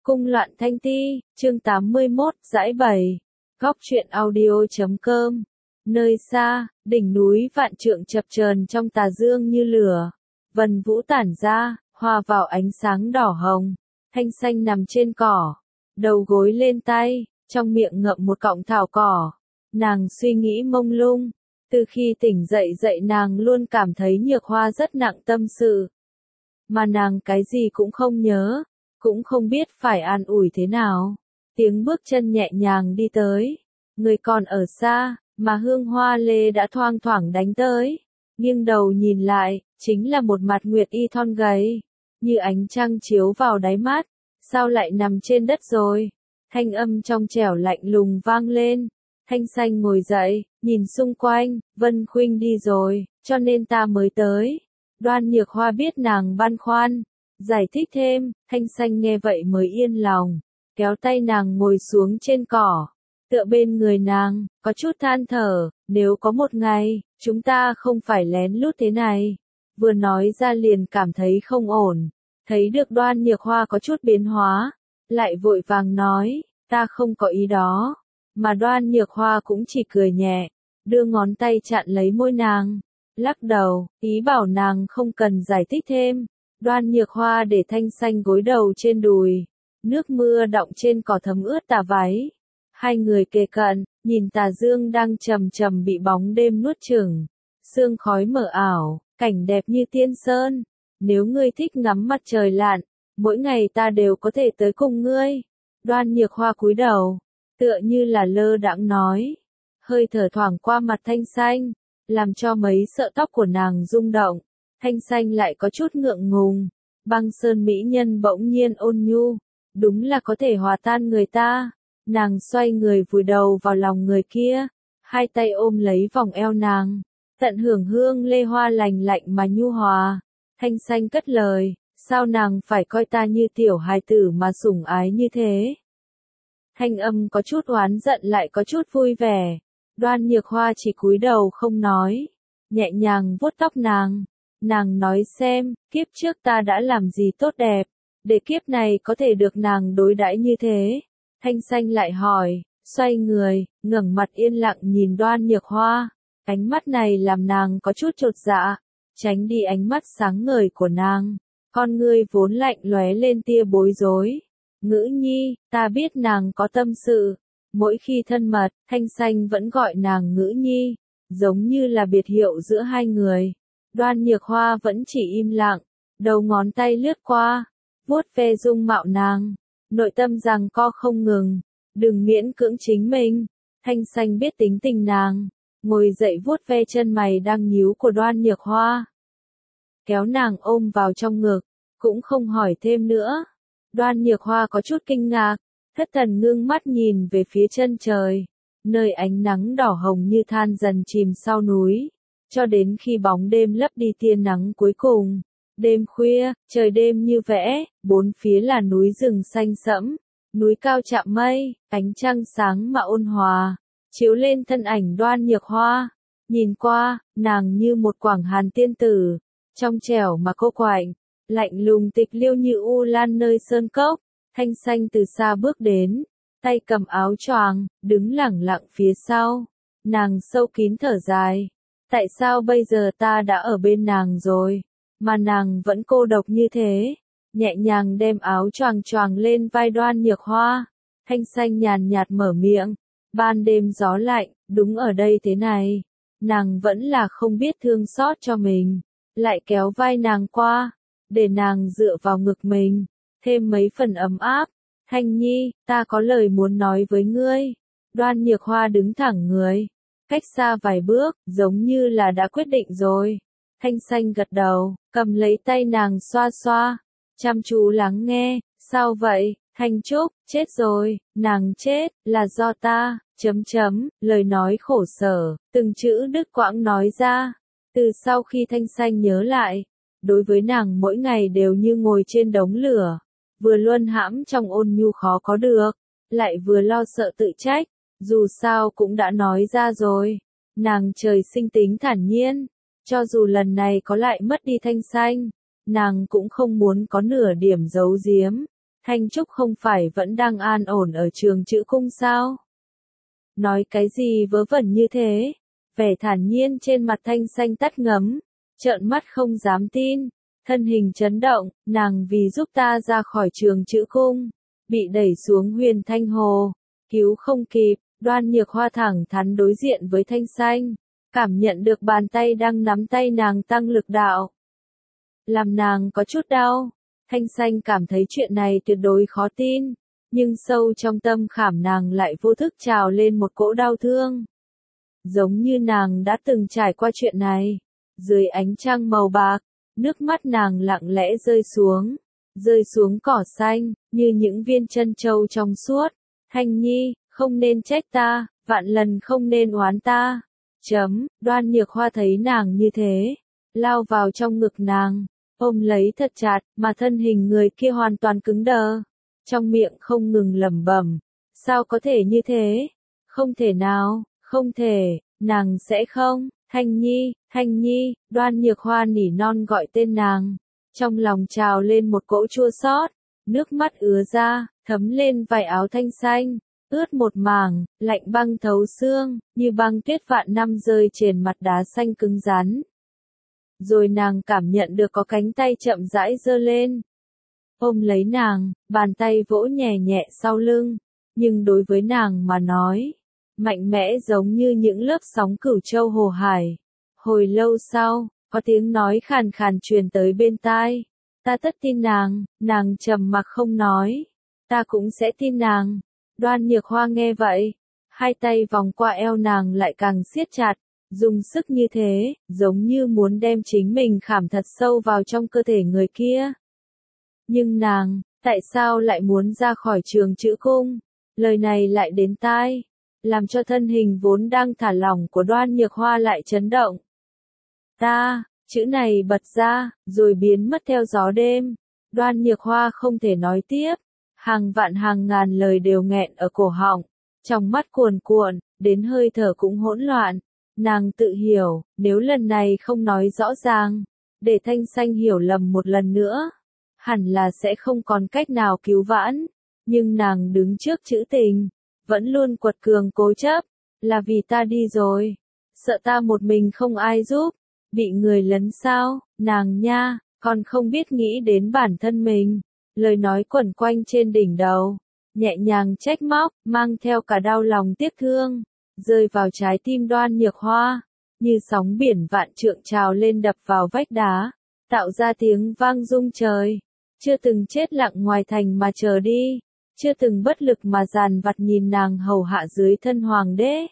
Cung loạn thanh ti, chương 81, giải bày. Góc truyện audio.com. Nơi xa, đỉnh núi vạn trượng chập chờn trong tà dương như lửa. Vân vũ tản ra, hòa vào ánh sáng đỏ hồng. Thanh xanh nằm trên cỏ, đầu gối lên tay, trong miệng ngậm một cọng thảo cỏ. Nàng suy nghĩ mông lung. Từ khi tỉnh dậy nàng luôn cảm thấy Nhược Hoa rất nặng tâm sự. Mà nàng cái gì cũng không nhớ, cũng không biết phải an ủi thế nào. Tiếng bước chân nhẹ nhàng đi tới. Người còn ở xa, mà hương hoa lê đã thoang thoảng đánh tới. Nghiêng đầu nhìn lại, chính là một mặt nguyệt y thon gầy. Như ánh trăng chiếu vào đáy mắt. Sao lại nằm trên đất rồi? Thanh âm trong trẻo lạnh lùng vang lên. Thanh xanh ngồi dậy, nhìn xung quanh, Vân Khuynh đi rồi, cho nên ta mới tới. Đoan Nhược Hoa biết nàng băn khoăn, giải thích thêm, Thanh xanh nghe vậy mới yên lòng, kéo tay nàng ngồi xuống trên cỏ, tựa bên người nàng, có chút than thở, nếu có một ngày, chúng ta không phải lén lút thế này. Vừa nói ra liền cảm thấy không ổn, thấy được Đoan Nhược Hoa có chút biến hóa, lại vội vàng nói, ta không có ý đó. Mà Đoan Nhược Hoa cũng chỉ cười nhẹ, đưa ngón tay chặn lấy môi nàng, lắc đầu, ý bảo nàng không cần giải thích thêm. Đoan Nhược Hoa để Thanh xanh gối đầu trên đùi, nước mưa đọng trên cỏ thấm ướt tà váy. Hai người kề cận, nhìn tà dương đang chậm chậm bị bóng đêm nuốt chửng, sương khói mờ ảo, cảnh đẹp như tiên sơn. Nếu ngươi thích ngắm mặt trời lặn, mỗi ngày ta đều có thể tới cùng ngươi. Đoan Nhược Hoa cúi đầu, tựa như là lơ đãng nói, hơi thở thoảng qua mặt Thanh xanh, làm cho mấy sợi tóc của nàng rung động. Thanh xanh lại có chút ngượng ngùng, băng sơn mỹ nhân bỗng nhiên ôn nhu, đúng là có thể hòa tan người ta. Nàng xoay người vùi đầu vào lòng người kia, hai tay ôm lấy vòng eo nàng, tận hưởng hương lê hoa lành lạnh mà nhu hòa. Thanh xanh cất lời, sao nàng phải coi ta như tiểu hài tử mà sủng ái như thế? Thanh âm có chút oán giận lại có chút vui vẻ. Đoan Nhược Hoa chỉ cúi đầu không nói, nhẹ nhàng vuốt tóc nàng. Nàng nói xem, kiếp trước ta đã làm gì tốt đẹp, để kiếp này có thể được nàng đối đãi như thế. Thanh xanh lại hỏi, xoay người, ngẩng mặt yên lặng nhìn Đoan Nhược Hoa. Ánh mắt này làm nàng có chút chột dạ, tránh đi ánh mắt sáng ngời của nàng. Con ngươi vốn lạnh lóe lên tia bối rối. Ngữ nhi, ta biết nàng có tâm sự. Mỗi khi thân mật, Thanh xanh vẫn gọi nàng ngữ nhi, giống như là biệt hiệu giữa hai người. Đoan Nhược Hoa vẫn chỉ im lặng, đầu ngón tay lướt qua, vuốt ve dung mạo nàng, nội tâm rằng co không ngừng, đừng miễn cưỡng chính mình. Thanh xanh biết tính tình nàng, ngồi dậy vuốt ve chân mày đang nhíu của Đoan Nhược Hoa, kéo nàng ôm vào trong ngực, cũng không hỏi thêm nữa. Đoan Nhược Hoa có chút kinh ngạc, thất thần ngưng mắt nhìn về phía chân trời, nơi ánh nắng đỏ hồng như than dần chìm sau núi, cho đến khi bóng đêm lấp đi tia nắng cuối cùng. Đêm khuya, trời đêm như vẽ, bốn phía là núi rừng xanh sẫm, núi cao chạm mây, ánh trăng sáng mà ôn hòa, chiếu lên thân ảnh Đoan Nhược Hoa. Nhìn qua, nàng như một quảng hàn tiên tử, trong trẻo mà cô quạnh, lạnh lùng tịch liêu như u lan nơi sơn cốc. Thanh xanh từ xa bước đến, tay cầm áo choàng, đứng lẳng lặng phía sau. Nàng sâu kín thở dài. Tại sao bây giờ ta đã ở bên nàng rồi, mà nàng vẫn cô độc như thế? Nhẹ nhàng đem áo choàng choàng lên vai Đoan Nhược Hoa. Thanh xanh nhàn nhạt mở miệng. Ban đêm gió lạnh, đúng ở đây thế này. Nàng vẫn là không biết thương xót cho mình. Lại kéo vai nàng qua, để nàng dựa vào ngực mình, thêm mấy phần ấm áp. Thanh nhi, ta có lời muốn nói với ngươi. Đoan Nhược Hoa đứng thẳng người, cách xa vài bước, giống như là đã quyết định rồi. Thanh xanh gật đầu, cầm lấy tay nàng xoa xoa, chăm chú lắng nghe. Sao vậy, Thanh Trúc? Chết rồi, nàng chết, là do ta, lời nói khổ sở, từng chữ đứt quãng nói ra. Từ sau khi Thanh xanh nhớ lại, đối với nàng mỗi ngày đều như ngồi trên đống lửa, vừa luân hãm trong ôn nhu khó có được, lại vừa lo sợ tự trách. Dù sao cũng đã nói ra rồi, nàng trời sinh tính thản nhiên, cho dù lần này có lại mất đi Thanh xanh, nàng cũng không muốn có nửa điểm giấu giếm. Thanh Trúc không phải vẫn đang an ổn ở trường chữ cung sao? Nói cái gì vớ vẩn như thế? Vẻ thản nhiên trên mặt Thanh Xanh tắt ngấm, trợn mắt không dám tin, thân hình chấn động, nàng vì giúp ta ra khỏi trường chữ cung, bị đẩy xuống Huyền Thanh Hồ, cứu không kịp. Đoan Nhược Hoa thẳng thắn đối diện với Thanh Xanh, cảm nhận được bàn tay đang nắm tay nàng tăng lực đạo, làm nàng có chút đau. Thanh Xanh cảm thấy chuyện này tuyệt đối khó tin, nhưng sâu trong tâm khảm nàng lại vô thức trào lên một cỗ đau thương. Giống như nàng đã từng trải qua chuyện này. Dưới ánh trăng màu bạc, nước mắt nàng lặng lẽ rơi xuống cỏ xanh, như những viên chân châu trong suốt. Thanh Nhi, không nên trách ta, vạn lần không nên oán ta. Đoan Nhược Hoa thấy nàng như thế, lao vào trong ngực nàng, ôm lấy thật chặt, mà thân hình người kia hoàn toàn cứng đờ. Trong miệng không ngừng lẩm bẩm, sao có thể như thế? Không thể nào, không thể, nàng sẽ không. Thanh Nhi, Đoan Nhược Hoa nỉ non gọi tên nàng. Trong lòng trào lên một cỗ chua xót, nước mắt ứa ra, thấm lên vải áo Thanh Xanh, ướt một mảng, lạnh băng thấu xương, như băng tuyết vạn năm rơi trên mặt đá xanh cứng rắn. Rồi nàng cảm nhận được có cánh tay chậm rãi giơ lên, ôm lấy nàng, bàn tay vỗ nhẹ nhẹ sau lưng, nhưng đối với nàng mà nói, mạnh mẽ giống như những lớp sóng cửu châu hồ hải. Hồi lâu sau, có tiếng nói khàn khàn truyền tới bên tai. Ta tất tin nàng. Nàng trầm mặc không nói. Ta cũng sẽ tin nàng. Đoan Nhược Hoa nghe vậy, hai tay vòng qua eo nàng lại càng siết chặt, dùng sức như thế, giống như muốn đem chính mình khảm thật sâu vào trong cơ thể người kia. Nhưng nàng, tại sao lại muốn ra khỏi trường chữ cung? Lời này lại đến tai, làm cho thân hình vốn đang thả lỏng của Đoan Nhược Hoa lại chấn động. Ta, chữ này bật ra, rồi biến mất theo gió đêm. Đoan Nhược Hoa không thể nói tiếp, hàng vạn hàng ngàn lời đều nghẹn ở cổ họng, trong mắt cuồn cuộn, đến hơi thở cũng hỗn loạn. Nàng tự hiểu, nếu lần này không nói rõ ràng, để Thanh Xanh hiểu lầm một lần nữa, hẳn là sẽ không còn cách nào cứu vãn. Nhưng nàng đứng trước chữ tình, vẫn luôn quật cường cố chấp, là vì ta đi rồi, sợ ta một mình không ai giúp, bị người lấn sao? Nàng nha, còn không biết nghĩ đến bản thân mình. Lời nói quẩn quanh trên đỉnh đầu, nhẹ nhàng trách móc, mang theo cả đau lòng tiếc thương, rơi vào trái tim Đoan Nhược Hoa, như sóng biển vạn trượng trào lên đập vào vách đá, tạo ra tiếng vang rung trời. Chưa từng chết lặng ngoài thành mà chờ đi, chưa từng bất lực mà dàn vặt nhìn nàng hầu hạ dưới thân hoàng đế,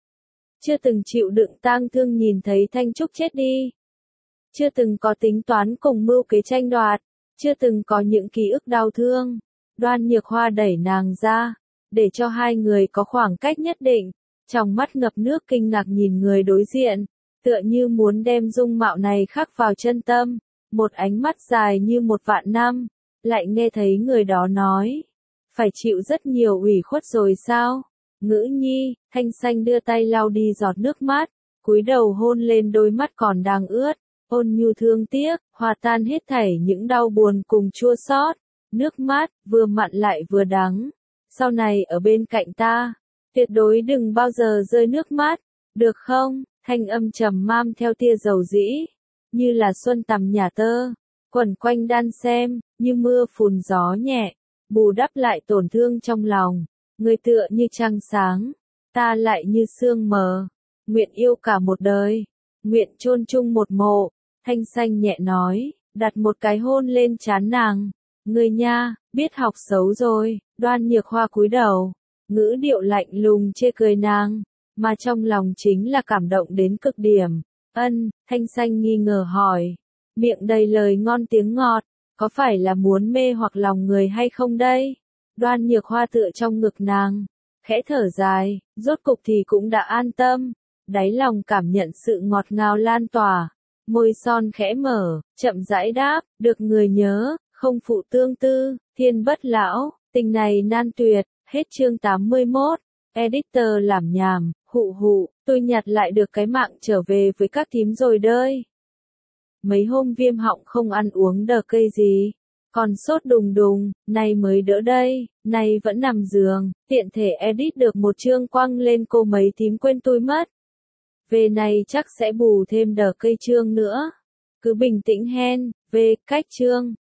chưa từng chịu đựng tang thương nhìn thấy Thanh Trúc chết đi, chưa từng có tính toán cùng mưu kế tranh đoạt, chưa từng có những ký ức đau thương. Đoan Nhược Hoa đẩy nàng ra, để cho hai người có khoảng cách nhất định, trong mắt ngập nước kinh ngạc nhìn người đối diện, tựa như muốn đem dung mạo này khắc vào chân tâm. Một ánh mắt dài như một vạn năm, lại nghe thấy người đó nói, phải chịu rất nhiều ủy khuất rồi sao? Ngữ nhi. Thanh Xanh đưa tay lau đi giọt nước mắt, cúi đầu hôn lên đôi mắt còn đang ướt, ôn nhu thương tiếc, hòa tan hết thảy những đau buồn cùng chua xót. Nước mắt, vừa mặn lại vừa đắng. Sau này ở bên cạnh ta, tuyệt đối đừng bao giờ rơi nước mắt, được không? Thanh âm trầm mam theo tia dầu dĩ, như là xuân tầm nhà tơ, quẩn quanh đan xem, như mưa phùn gió nhẹ, bù đắp lại tổn thương trong lòng. Người tựa như trăng sáng, ta lại như sương mờ, nguyện yêu cả một đời, nguyện chôn chung một mộ. Thanh Xanh nhẹ nói, đặt một cái hôn lên trán nàng. Người nha, biết học xấu rồi. Đoan Nhược Hoa cúi đầu, ngữ điệu lạnh lùng chê cười nàng, mà trong lòng chính là cảm động đến cực điểm. Thanh Xanh nghi ngờ hỏi, miệng đầy lời ngon tiếng ngọt, có phải là muốn mê hoặc lòng người hay không đây? Đoan Nhược Hoa tựa trong ngực nàng, khẽ thở dài, rốt cục thì cũng đã an tâm, đáy lòng cảm nhận sự ngọt ngào lan tỏa, môi son khẽ mở, chậm rãi đáp, được người nhớ, không phụ tương tư, thiên bất lão, tình này nan tuyệt. Hết chương 81, editor làm nhảm, hụ, tôi nhặt lại được cái mạng trở về với các thím rồi đơi. Mấy hôm viêm họng không ăn uống đờ cây gì, Còn sốt đùng đùng, nay mới đỡ đây, nay vẫn nằm giường, tiện thể edit được một chương quăng lên cô mấy thím quên tôi mất. Về này chắc sẽ bù thêm đờ cây chương nữa. Cứ bình tĩnh hen, về cách chương.